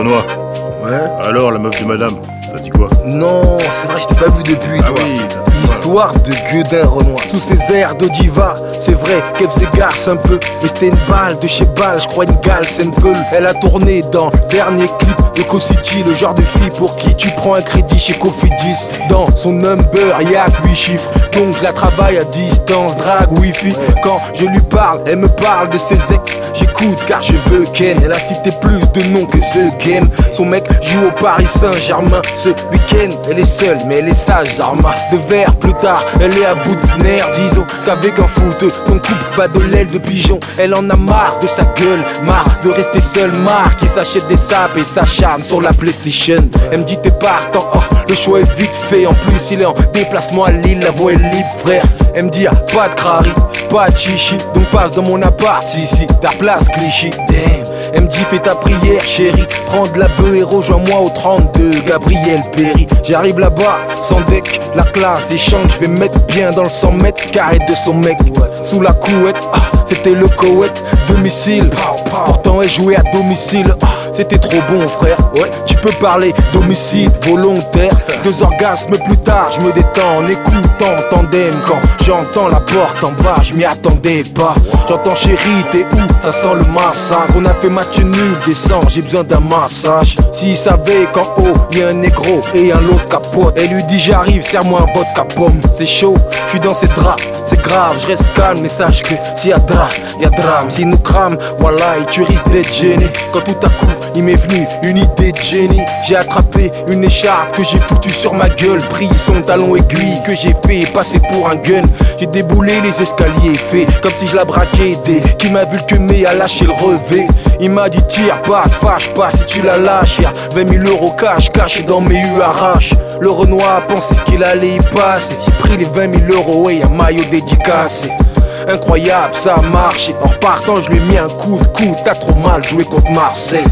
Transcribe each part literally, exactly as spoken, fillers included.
Renoir. Ouais. Alors, la meuf de madame, t'as dit quoi? Non, c'est vrai, je t'ai pas vu depuis, Ah toi. oui, Histoire de Gueudin Renoir. Sous ses airs de diva, c'est vrai qu'elle faisait garce un peu. Mais c'était une balle de chez balle, je crois une gale, c'est une gueule. Elle a tourné dans le dernier clip de Co-City, le genre de fille pour qui tu prends un crédit chez Cofidis. Dans son number, y'a que huit chiffres, donc je la travaille à distance, drague wifi. Quand je lui parle, elle me parle de ses ex. J'écoute car je veux Ken. Elle a cité plus de noms que The Game. Son mec joue au Paris Saint-Germain ce week-end. Elle est seule, mais elle est sage, Zarma. De verre plus tard, elle est à bout de nerfs. Disons qu'avec un foot, ton coupe bat de l'aile de pigeon. Elle en a marre de sa gueule, marre de rester seule, marre qui s'achète des sapes et s'acharne sur la PlayStation. Elle me dit t'es partant, oh, le choix est vite fait. En plus, il est en déplacement à Lille, la voie est libre, frère. Elle me dit ah, pas de crari, pas de chichi, donc passe dans mon appart, si si, ta place Clichy. Damn. Elle me dit fais ta prière chérie, prends de la beuh et rejoins-moi au trente-deux Gabriel Péry. J'arrive là-bas, sans deck, la classe échange. Je vais mettre bien dans le cent mètres carré de son mec. Sous la couette, ah, c'était le Koweït, domicile. Pourtant elle jouait à domicile, ah, c'était trop bon frère. Ouais, tu peux parler d'homicide volontaire. Deux orgasmes plus tard, je me détends en écoutant tandem. Quand j'entends la porte en bas, je m'y attendais pas. J'entends chérie, t'es où? Ça sent le massacre. On a fait match nul, descend, j'ai besoin d'un massage. S'il savait qu'en haut, y'a un négro et un lot de capote. Elle lui dit j'arrive, serre-moi un vodka pomme. C'est chaud, je suis dans ses draps, c'est grave, je reste calme. Mais sache que s'il y a drame, y'a drame. S'il nous crame, voilà, et tu risques d'être gêné. Quand tout à coup, il m'est venu une idée de génie. J'ai attrapé une écharpe que j'ai foutue sur ma gueule, pris son talon aiguille que j'ai fait passer pour un gun. J'ai déboulé les escaliers, fait comme si je la braquais. Dès qui m'a vu que mais a lâché le relevé. Il m'a dit tire pas, te fâche pas si tu la lâches. Y'a vingt mille euros cash cachés dans mes U arraches. Le Renoir pensait qu'il allait y passer. J'ai pris les vingt mille euros et un maillot dédicacé. Incroyable, ça a marché. En partant, je lui ai mis un coup de coude. T'as trop mal joué contre Marseille.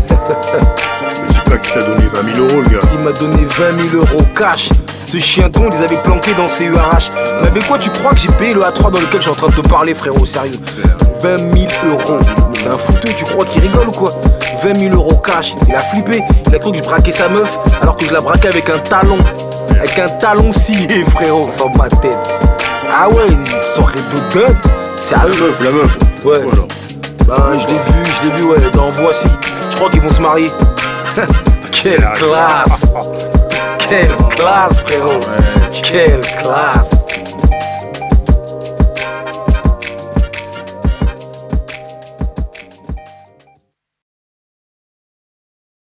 Mais dis pas qu'il t'a donné vingt mille euros, le gars. Il m'a donné vingt mille euros cash. Ce chien con, il les avait planqués dans ses U R H. Mais avec quoi tu crois que j'ai payé le A trois dans lequel je suis en train de te parler, frérot? Sérieux, vingt mille euros. C'est un fouteux, tu crois qu'il rigole ou quoi? Vingt mille euros cash. Il a flippé. Il a cru que je braquais sa meuf alors que je la braquais avec un talon. Avec un talon scié, frérot, sans ma tête. Ah ouais, une soirée de dingue. Sérieux? La meuf, la meuf. Ouais. Voilà. Bah, je l'ai vu, je l'ai vu, ouais, dans Voici. Je crois qu'ils vont se marier. Quelle classe! Quelle classe, frérot! Ouais. Quelle classe!